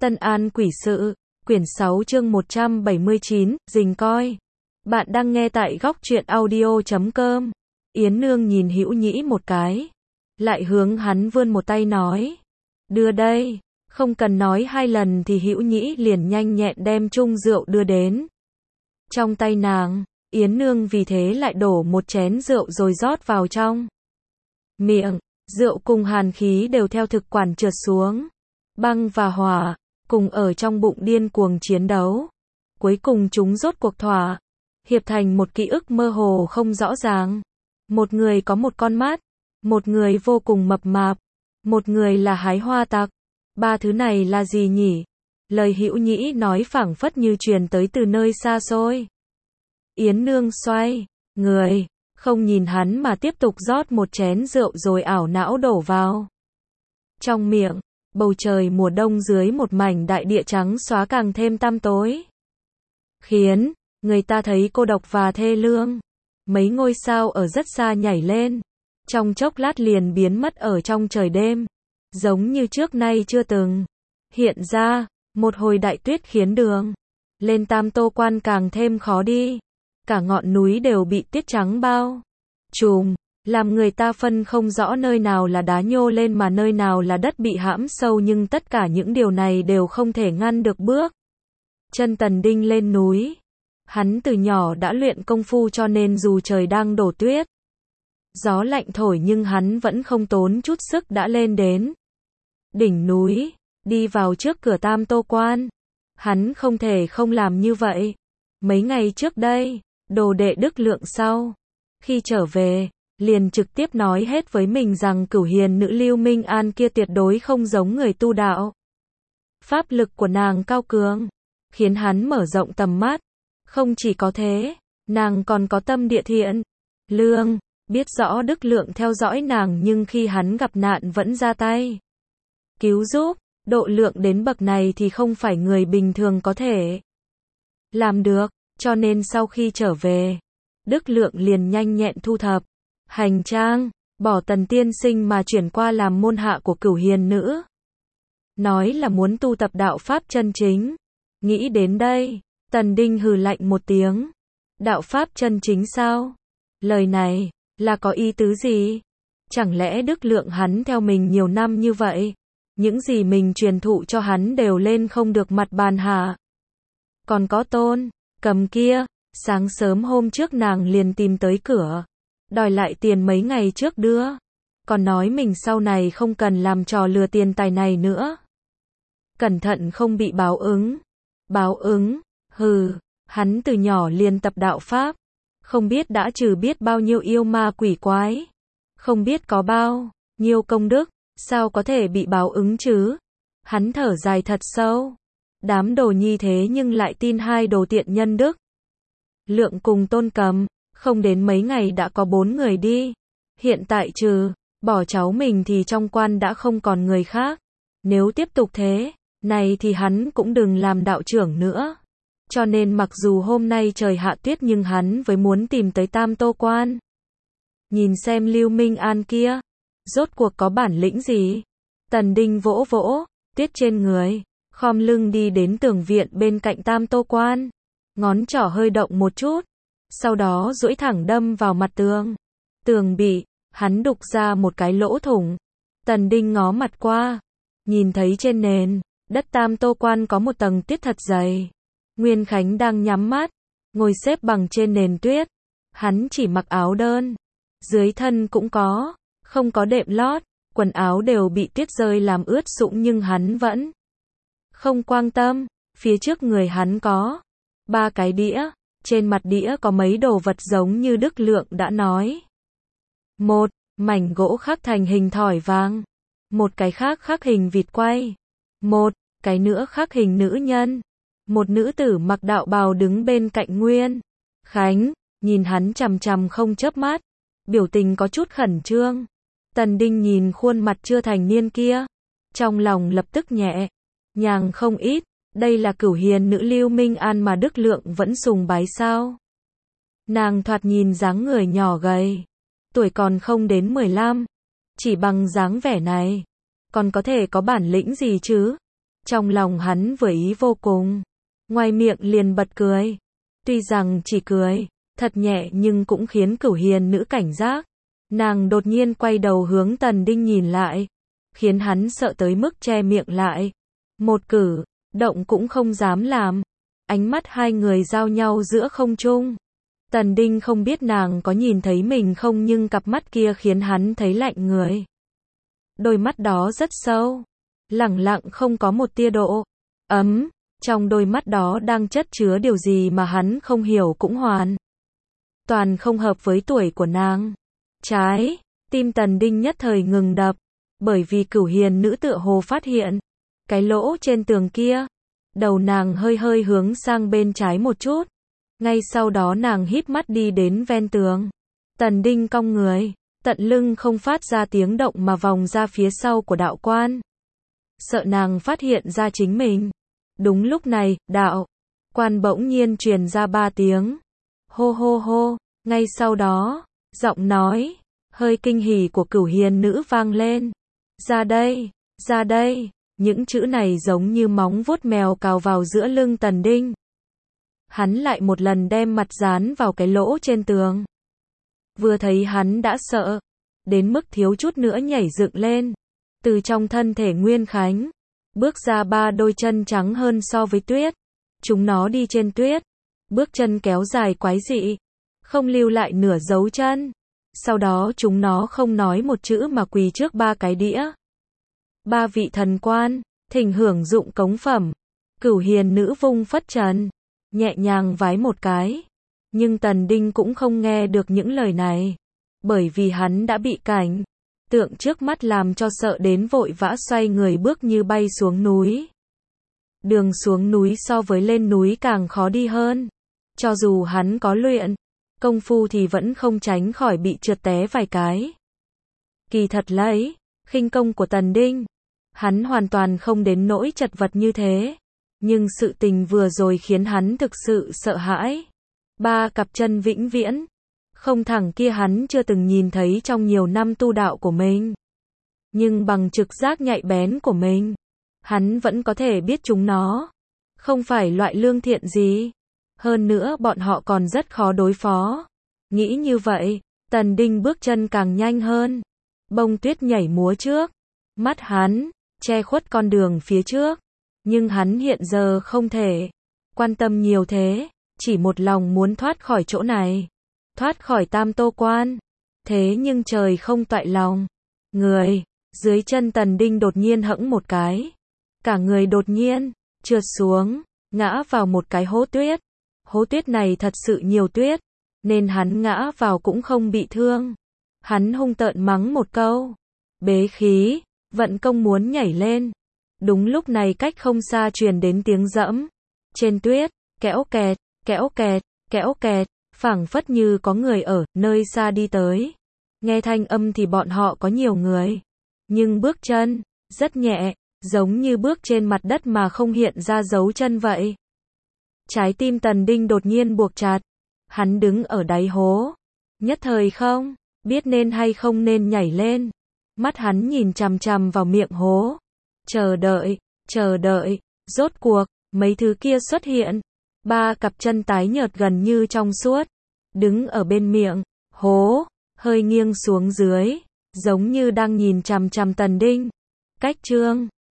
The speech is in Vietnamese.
Tân An Quỷ Sự, quyển 6 chương 179, Dình coi. Bạn đang nghe tại góc truyện audio.com. Yến Nương nhìn Hữu Nhĩ một cái, lại hướng hắn vươn một tay nói, đưa đây. Không cần nói hai lần thì Hữu Nhĩ liền nhanh nhẹn đem chung rượu đưa đến. Trong tay nàng, Yến Nương vì thế lại đổ một chén rượu rồi rót vào trong miệng. Rượu cùng hàn khí đều theo thực quản trượt xuống. Băng và hỏa cùng ở trong bụng điên cuồng chiến đấu. Cuối cùng chúng rốt cuộc thỏa hiệp thành một ký ức mơ hồ không rõ ràng. Một người có một con mắt, một người vô cùng mập mạp, một người là hái hoa tặc. Ba thứ này là gì nhỉ? Lời Hữu Nhĩ nói phảng phất như truyền tới từ nơi xa xôi. Yến Nương xoay người, không nhìn hắn mà tiếp tục rót một chén rượu rồi ảo não đổ vào trong miệng. Bầu trời mùa đông dưới một mảnh đại địa trắng xóa càng thêm tăm tối, khiến người ta thấy cô độc và thê lương. Mấy ngôi sao ở rất xa nhảy lên, trong chốc lát liền biến mất ở trong trời đêm, giống như trước nay chưa từng hiện ra. Một hồi đại tuyết khiến đường lên Tam Tô Quan càng thêm khó đi. Cả ngọn núi đều bị tuyết trắng bao trùm, làm người ta phân không rõ nơi nào là đá nhô lên mà nơi nào là đất bị hãm sâu, nhưng tất cả những điều này đều không thể ngăn được bước chân Tần Đinh lên núi. Hắn từ nhỏ đã luyện công phu cho nên dù trời đang đổ tuyết, gió lạnh thổi nhưng hắn vẫn không tốn chút sức đã lên đến đỉnh núi, đi vào trước cửa Tam Tô Quan. Hắn không thể không làm như vậy. Mấy ngày trước đây, đồ đệ Đức Lượng sau khi trở về, liền trực tiếp nói hết với mình rằng cửu hiền nữ Lưu Minh An kia tuyệt đối không giống người tu đạo. Pháp lực của nàng cao cường, khiến hắn mở rộng tầm mắt. Không chỉ có thế, nàng còn có tâm địa thiện lương, biết rõ Đức Lượng theo dõi nàng nhưng khi hắn gặp nạn vẫn ra tay cứu giúp. Độ lượng đến bậc này thì không phải người bình thường có thể làm được, cho nên sau khi trở về, Đức Lượng liền nhanh nhẹn thu thập hành trang, bỏ Tần tiên sinh mà chuyển qua làm môn hạ của cửu hiền nữ. Nói là muốn tu tập đạo pháp chân chính. Nghĩ đến đây, Tần Đinh hừ lạnh một tiếng. Đạo pháp chân chính sao? Lời này là có ý tứ gì? Chẳng lẽ Đức Lượng hắn theo mình nhiều năm như vậy, những gì mình truyền thụ cho hắn đều lên không được mặt bàn hả? Còn có Tôn Cầm kia, sáng sớm hôm trước nàng liền tìm tới cửa, đòi lại tiền mấy ngày trước đưa, còn nói mình sau này không cần làm trò lừa tiền tài này nữa. Cẩn thận không bị báo ứng. Báo ứng? Hừ, hắn từ nhỏ liền tập đạo pháp, không biết đã trừ biết bao nhiêu yêu ma quỷ quái, không biết có bao nhiêu công đức, sao có thể bị báo ứng chứ? Hắn thở dài thật sâu. Đám đồ nhi thế nhưng lại tin hai đồ tiện nhân Đức Lượng cùng Tôn Cầm, không đến mấy ngày đã có 4 người đi. Hiện tại trừ bỏ cháu mình thì trong quan đã không còn người khác. Nếu tiếp tục thế này thì hắn cũng đừng làm đạo trưởng nữa. Cho nên mặc dù hôm nay trời hạ tuyết nhưng hắn với muốn tìm tới Tam Tô Quan, nhìn xem Lưu Minh An kia rốt cuộc có bản lĩnh gì. Tần Đinh vỗ vỗ tuyết trên người, khom lưng đi đến tường viện bên cạnh Tam Tô Quan, ngón trỏ hơi động một chút, sau đó duỗi thẳng đâm vào mặt tường. Tường bị hắn đục ra một cái lỗ thủng. Tần Đinh ngó mặt qua, nhìn thấy trên nền đất Tam Tô Quan có một tầng tuyết thật dày. Nguyên Khánh đang nhắm mắt, ngồi xếp bằng trên nền tuyết. Hắn chỉ mặc áo đơn, dưới thân cũng không có đệm lót, quần áo đều bị tuyết rơi làm ướt sũng nhưng hắn vẫn không quan tâm. Phía trước người hắn có 3 cái đĩa, trên mặt đĩa có mấy đồ vật giống như Đức Lượng đã nói. Một mảnh gỗ khắc thành hình thỏi vàng, một cái khác khắc hình vịt quay, một cái nữa khắc hình nữ nhân. Một nữ tử mặc đạo bào đứng bên cạnh Nguyên Khánh, nhìn hắn chằm chằm không chớp mắt, biểu tình có chút khẩn trương. Tần Đinh nhìn khuôn mặt chưa thành niên kia, trong lòng lập tức nhẹ nhàng không ít. Đây là cửu hiền nữ Lưu Minh An mà Đức Lượng vẫn sùng bái sao? Nàng thoạt nhìn dáng người nhỏ gầy, tuổi còn không đến 15, chỉ bằng dáng vẻ này, còn có thể có bản lĩnh gì chứ? Trong lòng hắn vừa ý vô cùng, ngoài miệng liền bật cười. Tuy rằng chỉ cười thật nhẹ nhưng cũng khiến Cửu Hiền nữ cảnh giác. Nàng đột nhiên quay đầu hướng Tần Đinh nhìn lại, khiến hắn sợ tới mức che miệng lại. Một cử động cũng không dám làm. Ánh mắt hai người giao nhau giữa không trung. Tần Đinh không biết nàng có nhìn thấy mình không, nhưng cặp mắt kia khiến hắn thấy lạnh người. Đôi mắt đó rất sâu, lẳng lặng không có một tia độ ấm. Trong đôi mắt đó đang chất chứa điều gì mà hắn không hiểu cũng hoàn toàn không hợp với tuổi của nàng. Trái tim Tần Đinh nhất thời ngừng đập, bởi vì Cửu Hiền nữ tựa hồ phát hiện cái lỗ trên tường kia. Đầu nàng hơi hơi hướng sang bên trái một chút. Ngay sau đó nàng híp mắt đi đến ven tường. Tần Đinh cong người, tận lưng không phát ra tiếng động mà vòng ra phía sau của đạo quan. Sợ nàng phát hiện ra chính mình. Đúng lúc này, đạo quan bỗng nhiên truyền ra 3 tiếng. Hô hô hô, ngay sau đó, giọng nói hơi kinh hỉ của Cửu Hiền nữ vang lên. Ra đây, ra đây. Những chữ này giống như móng vuốt mèo cào vào giữa lưng Tần Đinh. Hắn lại một lần đem mặt dán vào cái lỗ trên tường. Vừa thấy hắn đã sợ, đến mức thiếu chút nữa nhảy dựng lên. Từ trong thân thể Nguyên Khánh, bước ra 3 đôi chân trắng hơn so với tuyết. Chúng nó đi trên tuyết, bước chân kéo dài quái dị, không lưu lại nửa dấu chân. Sau đó chúng nó không nói một chữ mà quỳ trước 3 cái đĩa. 3 vị thần quan, thỉnh hưởng dụng cống phẩm. Cửu Hiền nữ vung phất trần, nhẹ nhàng vái một cái. Nhưng Tần Đinh cũng không nghe được những lời này, bởi vì hắn đã bị cảnh tượng trước mắt làm cho sợ đến vội vã xoay người bước như bay xuống núi. Đường xuống núi so với lên núi càng khó đi hơn. Cho dù hắn có luyện công phu thì vẫn không tránh khỏi bị trượt té vài cái. Kỳ thật lấy khinh công của Tần Đinh, hắn hoàn toàn không đến nỗi chật vật như thế. Nhưng sự tình vừa rồi khiến hắn thực sự sợ hãi. 3 cặp chân vĩnh viễn không thẳng kia hắn chưa từng nhìn thấy trong nhiều năm tu đạo của mình. Nhưng bằng trực giác nhạy bén của mình, hắn vẫn có thể biết chúng nó không phải loại lương thiện gì. Hơn nữa bọn họ còn rất khó đối phó. Nghĩ như vậy, Tần Đinh bước chân càng nhanh hơn. Bông tuyết nhảy múa trước mắt hắn, che khuất con đường phía trước. Nhưng hắn hiện giờ không thể quan tâm nhiều thế, chỉ một lòng muốn thoát khỏi chỗ này, thoát khỏi Tam Tô Quan. Thế nhưng trời không toại lòng người, dưới chân Tần Đinh đột nhiên hẫng một cái. Cả người đột nhiên trượt xuống, ngã vào một cái hố tuyết. Hố tuyết này thật sự nhiều tuyết, nên hắn ngã vào cũng không bị thương. Hắn hung tợn mắng một câu, bế khí, vận công muốn nhảy lên. Đúng lúc này cách không xa truyền đến tiếng dẫm trên tuyết, kẽo kẹt, kẽo kẹt, kẽo kẹt, phảng phất như có người ở nơi xa đi tới. Nghe thanh âm thì bọn họ có nhiều người, nhưng bước chân rất nhẹ, giống như bước trên mặt đất mà không hiện ra dấu chân vậy. Trái tim Tần Đinh đột nhiên buộc chặt. Hắn đứng ở đáy hố, nhất thời không biết nên hay không nên nhảy lên. Mắt hắn nhìn chằm chằm vào miệng hố, chờ đợi, rốt cuộc mấy thứ kia xuất hiện. 3 cặp chân tái nhợt gần như trong suốt, đứng ở bên miệng hố, hơi nghiêng xuống dưới, giống như đang nhìn chằm chằm Tần Đinh. Cách chương